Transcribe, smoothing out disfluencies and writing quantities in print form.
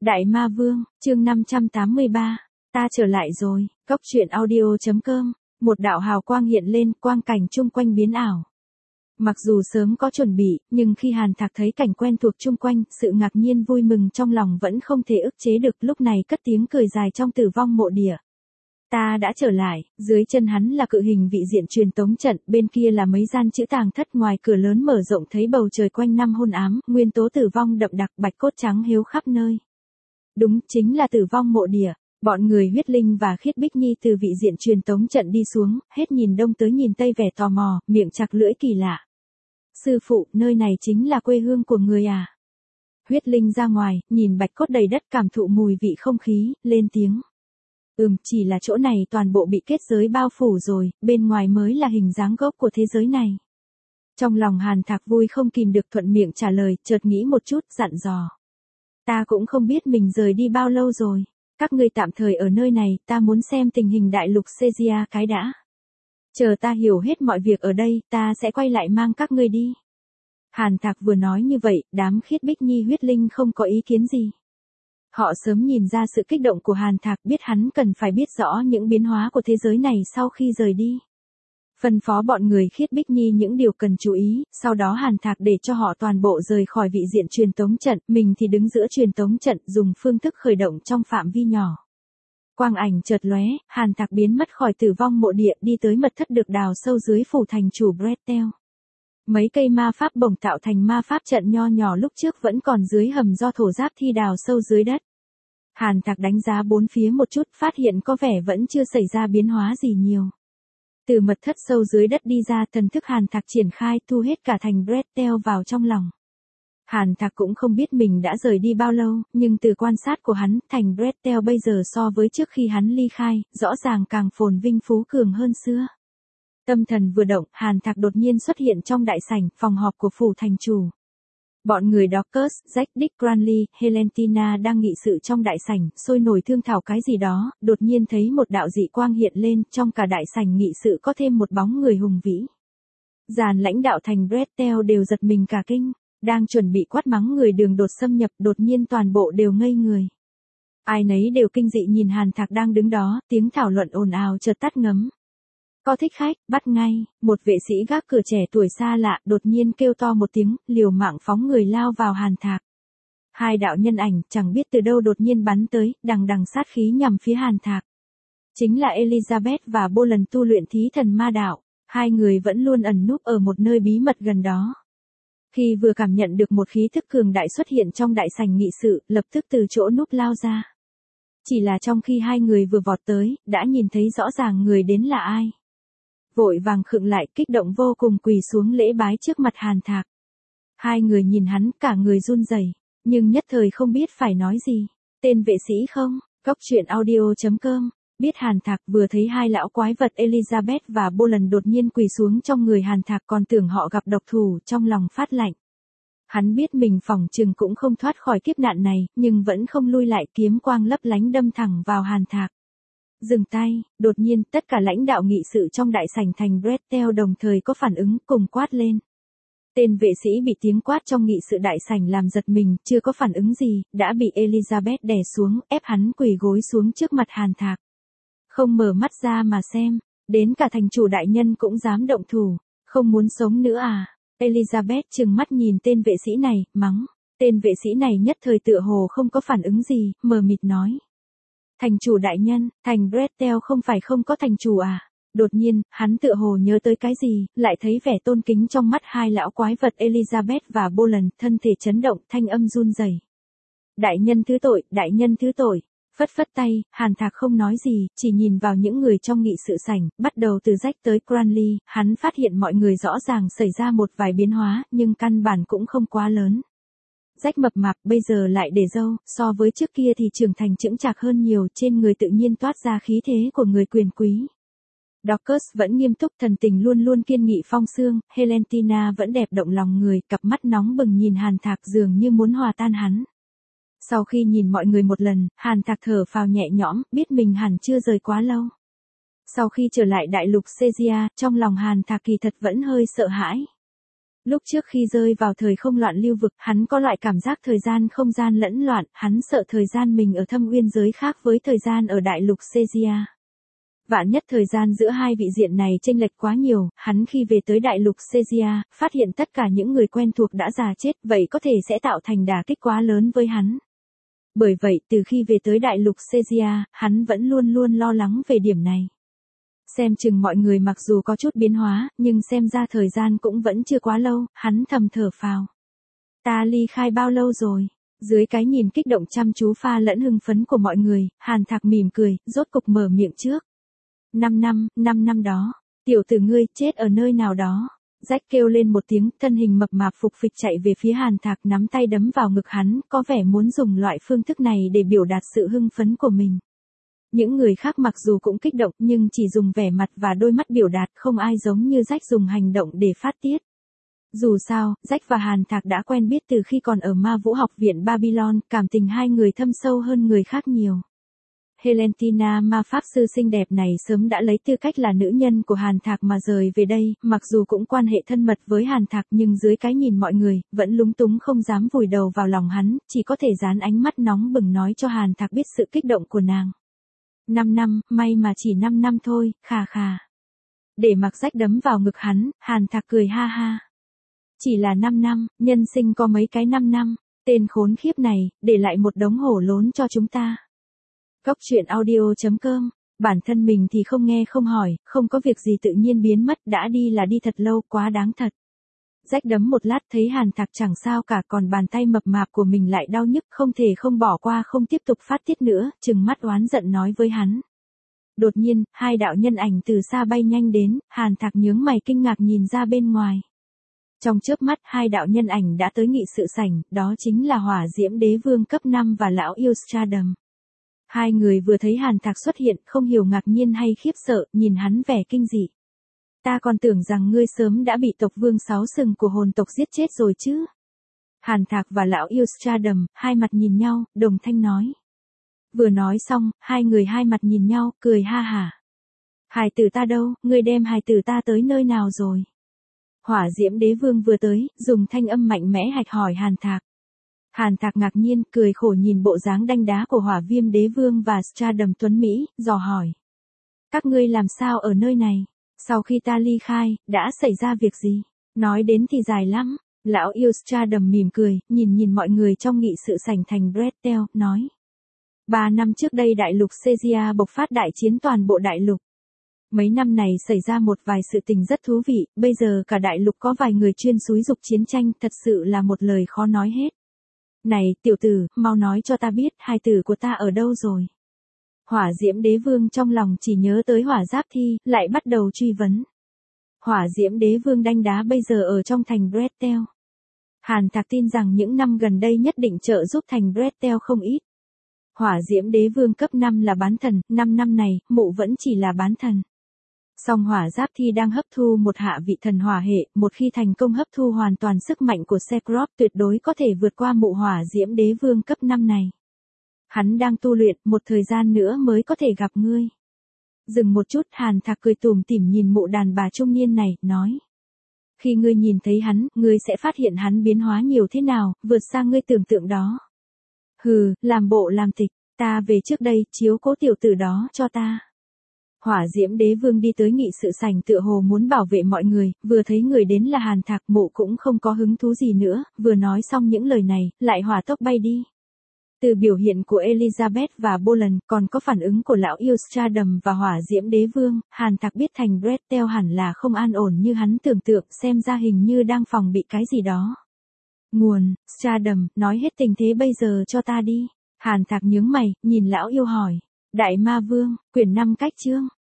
Đại Ma Vương, chương 583, ta trở lại rồi, Cốc truyện audio.com, một đạo hào quang hiện lên, quang cảnh chung quanh biến ảo. Mặc dù sớm có chuẩn bị, nhưng khi Hàn Thạc thấy cảnh quen thuộc chung quanh, sự ngạc nhiên vui mừng trong lòng vẫn không thể ức chế được, lúc này cất tiếng cười dài trong Tử Vong Mộ Địa. Ta đã trở lại, dưới chân hắn là cự hình vị diện truyền tống trận, bên kia là mấy gian chữ tàng thất, ngoài cửa lớn mở rộng thấy bầu trời quanh năm hôn ám, nguyên tố tử vong đậm đặc, bạch cốt trắng hiếu khắp nơi. Đúng, chính là Tử Vong Mộ Địa. Bọn người Huyết Linh và Khiết Bích Nhi từ vị diện truyền tống trận đi xuống, hết nhìn đông tới nhìn tây vẻ tò mò, miệng chặt lưỡi kỳ lạ. Sư phụ, nơi này chính là quê hương của người à? Huyết Linh ra ngoài, nhìn bạch cốt đầy đất, cảm thụ mùi vị không khí, lên tiếng. Chỉ là chỗ này toàn bộ bị kết giới bao phủ rồi, bên ngoài mới là hình dáng gốc của thế giới này. Trong lòng Hàn Thạc vui không kìm được, thuận miệng trả lời, chợt nghĩ một chút, dặn dò. Ta cũng không biết mình rời đi bao lâu rồi. Các ngươi tạm thời ở nơi này, ta muốn xem tình hình đại lục Caesarea cái đã. Chờ ta hiểu hết mọi việc ở đây, ta sẽ quay lại mang các ngươi đi. Hàn Thạc vừa nói như vậy, đám Khiết Bích Nhi Huyết Linh không có ý kiến gì. Họ sớm nhìn ra sự kích động của Hàn Thạc, biết hắn cần phải biết rõ những biến hóa của thế giới này sau khi rời đi. Phân phó bọn người Khiết Bích Nhi những điều cần chú ý, sau đó Hàn Thạc để cho họ toàn bộ rời khỏi vị diện truyền tống trận, mình thì đứng giữa truyền tống trận, dùng phương thức khởi động trong phạm vi nhỏ. Quang ảnh chợt lóe, Hàn Thạc biến mất khỏi Tử Vong Mộ Địa, đi tới mật thất được đào sâu dưới phủ thành chủ Bretel. Mấy cây ma pháp bổng tạo thành ma pháp trận nho nhỏ lúc trước vẫn còn dưới hầm do thổ giáp thi đào sâu dưới đất. Hàn Thạc đánh giá bốn phía một chút, phát hiện có vẻ vẫn chưa xảy ra biến hóa gì nhiều. Từ mật thất sâu dưới đất đi ra, thần thức Hàn Thạc triển khai, thu hết cả thành Bretel vào trong lòng. Hàn Thạc cũng không biết mình đã rời đi bao lâu, nhưng từ quan sát của hắn, thành Bretel bây giờ so với trước khi hắn ly khai, rõ ràng càng phồn vinh phú cường hơn xưa. Tâm thần vừa động, Hàn Thạc đột nhiên xuất hiện trong đại sảnh, phòng họp của phủ thành chủ. Bọn người Dorcas, Jack, Dick, Cranley, Helentina đang nghị sự trong đại sảnh, sôi nổi thương thảo cái gì đó, đột nhiên thấy một đạo dị quang hiện lên, trong cả đại sảnh nghị sự có thêm một bóng người hùng vĩ. Dàn lãnh đạo thành Bretel đều giật mình cả kinh, đang chuẩn bị quát mắng người đường đột xâm nhập, đột nhiên toàn bộ đều ngây người. Ai nấy đều kinh dị nhìn Hàn Thạc đang đứng đó, tiếng thảo luận ồn ào chợt tắt ngấm. Có thích khách, bắt ngay, một vệ sĩ gác cửa trẻ tuổi xa lạ, đột nhiên kêu to một tiếng, liều mạng phóng người lao vào Hàn Thạc. Hai đạo nhân ảnh, chẳng biết từ đâu đột nhiên bắn tới, đằng đằng sát khí nhằm phía Hàn Thạc. Chính là Elizabeth và Bolan tu luyện thí thần ma đạo, hai người vẫn luôn ẩn núp ở một nơi bí mật gần đó. Khi vừa cảm nhận được một khí thức cường đại xuất hiện trong đại sảnh nghị sự, lập tức từ chỗ núp lao ra. Chỉ là trong khi hai người vừa vọt tới, đã nhìn thấy rõ ràng người đến là ai. Vội vàng khựng lại, kích động vô cùng quỳ xuống lễ bái trước mặt Hàn Thạc. Hai người nhìn hắn, cả người run rẩy, nhưng nhất thời không biết phải nói gì. Tên vệ sĩ không? Cốc truyện audio.com. Biết Hàn Thạc, vừa thấy hai lão quái vật Elizabeth và Bolan đột nhiên quỳ xuống trong người Hàn Thạc, còn tưởng họ gặp độc thủ, trong lòng phát lạnh. Hắn biết mình phỏng chừng cũng không thoát khỏi kiếp nạn này, nhưng vẫn không lui lại, kiếm quang lấp lánh đâm thẳng vào Hàn Thạc. Dừng tay, đột nhiên tất cả lãnh đạo nghị sự trong đại sảnh thành Bretel đồng thời có phản ứng, cùng quát lên. Tên vệ sĩ bị tiếng quát trong nghị sự đại sảnh làm giật mình, chưa có phản ứng gì, đã bị Elizabeth đè xuống, ép hắn quỳ gối xuống trước mặt Hàn Thạc. Không mở mắt ra mà xem, đến cả thành chủ đại nhân cũng dám động thủ, không muốn sống nữa à? Elizabeth trừng mắt nhìn tên vệ sĩ này, mắng. Tên vệ sĩ này nhất thời tựa hồ không có phản ứng gì, mờ mịt nói. Thành chủ đại nhân, thành Bretel không phải không có thành chủ à? Đột nhiên, hắn tựa hồ nhớ tới cái gì, lại thấy vẻ tôn kính trong mắt hai lão quái vật Elizabeth và Bolan, thân thể chấn động, thanh âm run rẩy. Đại nhân thứ tội, đại nhân thứ tội. Phất phất tay, Hàn Thạc không nói gì, chỉ nhìn vào những người trong nghị sự sảnh, bắt đầu từ Jack tới Cranley, hắn phát hiện mọi người rõ ràng xảy ra một vài biến hóa, nhưng căn bản cũng không quá lớn. Jack mập mạp bây giờ lại để râu, so với trước kia thì trưởng thành chững chạc hơn nhiều, trên người tự nhiên toát ra khí thế của người quyền quý. Dorcas vẫn nghiêm túc, thần tình luôn luôn kiên nghị phong xương, Helentina vẫn đẹp động lòng người, cặp mắt nóng bừng nhìn Hàn Thạc dường như muốn hòa tan hắn. Sau khi nhìn mọi người một lần, Hàn Thạc thở phào nhẹ nhõm, biết mình hẳn chưa rời quá lâu. Sau khi trở lại đại lục Caesarea, trong lòng Hàn Thạc kỳ thật vẫn hơi sợ hãi. Lúc trước khi rơi vào thời không loạn lưu vực, hắn có loại cảm giác thời gian không gian lẫn loạn, hắn sợ thời gian mình ở thâm uyên giới khác với thời gian ở đại lục Caesarea. Vạn nhất thời gian giữa hai vị diện này chênh lệch quá nhiều, hắn khi về tới đại lục Caesarea, phát hiện tất cả những người quen thuộc đã già chết, vậy có thể sẽ tạo thành đả kích quá lớn với hắn. Bởi vậy, từ khi về tới đại lục Caesarea, hắn vẫn luôn luôn lo lắng về điểm này. Xem chừng mọi người mặc dù có chút biến hóa, nhưng xem ra thời gian cũng vẫn chưa quá lâu, hắn thầm thở phào. Ta ly khai bao lâu rồi? Dưới cái nhìn kích động chăm chú pha lẫn hưng phấn của mọi người, Hàn Thạc mỉm cười, rốt cục mở miệng trước. 5 năm đó. Tiểu tử ngươi chết ở nơi nào đó. Rách kêu lên một tiếng, thân hình mập mạp phục phịch chạy về phía Hàn Thạc, nắm tay đấm vào ngực hắn, có vẻ muốn dùng loại phương thức này để biểu đạt sự hưng phấn của mình. Những người khác mặc dù cũng kích động nhưng chỉ dùng vẻ mặt và đôi mắt biểu đạt, không ai giống như Rách dùng hành động để phát tiết. Dù sao, Rách và Hàn Thạc đã quen biết từ khi còn ở Ma Vũ học viện Babylon, cảm tình hai người thâm sâu hơn người khác nhiều. Helentina ma pháp sư xinh đẹp này sớm đã lấy tư cách là nữ nhân của Hàn Thạc mà rời về đây, mặc dù cũng quan hệ thân mật với Hàn Thạc nhưng dưới cái nhìn mọi người, vẫn lúng túng không dám vùi đầu vào lòng hắn, chỉ có thể dán ánh mắt nóng bừng nói cho Hàn Thạc biết sự kích động của nàng. 5 năm, may mà chỉ 5 năm thôi, khà khà. Để mặc Rách đấm vào ngực hắn, Hàn Thạc cười ha ha. Chỉ là 5 năm, nhân sinh có mấy cái 5 năm, tên khốn khiếp này, để lại một đống hổ lốn cho chúng ta. Góc truyện audio.com, bản thân mình thì không nghe không hỏi, không có việc gì tự nhiên biến mất, đã đi là đi thật lâu, quá đáng thật. Rách đấm một lát thấy Hàn Thạc chẳng sao cả, còn bàn tay mập mạp của mình lại đau nhức, không thể không bỏ qua, không tiếp tục phát tiết nữa, trừng mắt oán giận nói với hắn. Đột nhiên, hai đạo nhân ảnh từ xa bay nhanh đến, Hàn Thạc nhướng mày kinh ngạc nhìn ra bên ngoài. Trong chớp mắt, hai đạo nhân ảnh đã tới nghị sự sảnh, đó chính là Hỏa Diễm Đế Vương cấp 5 và lão yêu Stradum. Hai người vừa thấy Hàn Thạc xuất hiện, không hiểu ngạc nhiên hay khiếp sợ, nhìn hắn vẻ kinh dị. Ta còn tưởng rằng ngươi sớm đã bị tộc vương sáu sừng của hồn tộc giết chết rồi chứ. Hàn Thạc và lão yêu Stradum, hai mặt nhìn nhau, đồng thanh nói. Vừa nói xong, hai người hai mặt nhìn nhau, cười ha hả. Hài tử ta đâu, ngươi đem hài tử ta tới nơi nào rồi? Hỏa Diễm Đế Vương vừa tới, dùng thanh âm mạnh mẽ hạch hỏi Hàn Thạc. Hàn Thạc ngạc nhiên, cười khổ nhìn bộ dáng đanh đá của Hỏa Viêm Đế Vương và Stradum Tuấn Mỹ, dò hỏi. Các ngươi làm sao ở nơi này? Sau khi ta ly khai, đã xảy ra việc gì? Nói đến thì dài lắm. Lão yêu Stradum mỉm cười, nhìn mọi người trong nghị sự sảnh thành Bretel, nói. 3 năm trước đây đại lục Caesarea bộc phát đại chiến toàn bộ đại lục. Mấy năm này xảy ra một vài sự tình rất thú vị, bây giờ cả đại lục có vài người chuyên xúi dục chiến tranh, thật sự là một lời khó nói hết. Này, tiểu tử, mau nói cho ta biết, hài tử của ta ở đâu rồi? Hỏa Diễm Đế Vương trong lòng chỉ nhớ tới Hỏa Giáp Thi, lại bắt đầu truy vấn. Hỏa Diễm Đế Vương đanh đá bây giờ ở trong thành Bretel. Hàn Thạc tin rằng những năm gần đây nhất định trợ giúp thành Bretel không ít. Hỏa Diễm Đế Vương cấp 5 là bán thần, 5 năm này, mụ vẫn chỉ là bán thần. Song Hỏa Giáp Thi đang hấp thu một hạ vị thần hỏa hệ, một khi thành công hấp thu hoàn toàn sức mạnh của Sephiroth tuyệt đối có thể vượt qua mụ Hỏa Diễm Đế Vương cấp 5 này. Hắn đang tu luyện, một thời gian nữa mới có thể gặp ngươi. Dừng một chút, Hàn Thạc cười tủm tỉm nhìn mụ đàn bà trung niên này, nói. Khi ngươi nhìn thấy hắn, ngươi sẽ phát hiện hắn biến hóa nhiều thế nào, vượt xa ngươi tưởng tượng đó. Hừ, làm bộ làm tịch, ta về trước đây, chiếu cố tiểu tử đó cho ta. Hỏa Diễm Đế Vương đi tới nghị sự sảnh tựa hồ muốn bảo vệ mọi người, vừa thấy người đến là Hàn Thạc, mụ cũng không có hứng thú gì nữa, vừa nói xong những lời này, lại hỏa tốc bay đi. Từ biểu hiện của Elizabeth và Bolan, còn có phản ứng của lão yêu Stradum và Hỏa Diễm Đế Vương, Hàn Thạc biết thành Bretel hẳn là không an ổn như hắn tưởng tượng, xem ra hình như đang phòng bị cái gì đó. Nguồn, Stradum, nói hết tình thế bây giờ cho ta đi. Hàn Thạc nhướng mày, nhìn lão yêu hỏi. Đại Ma Vương, quyển 5 cách chương.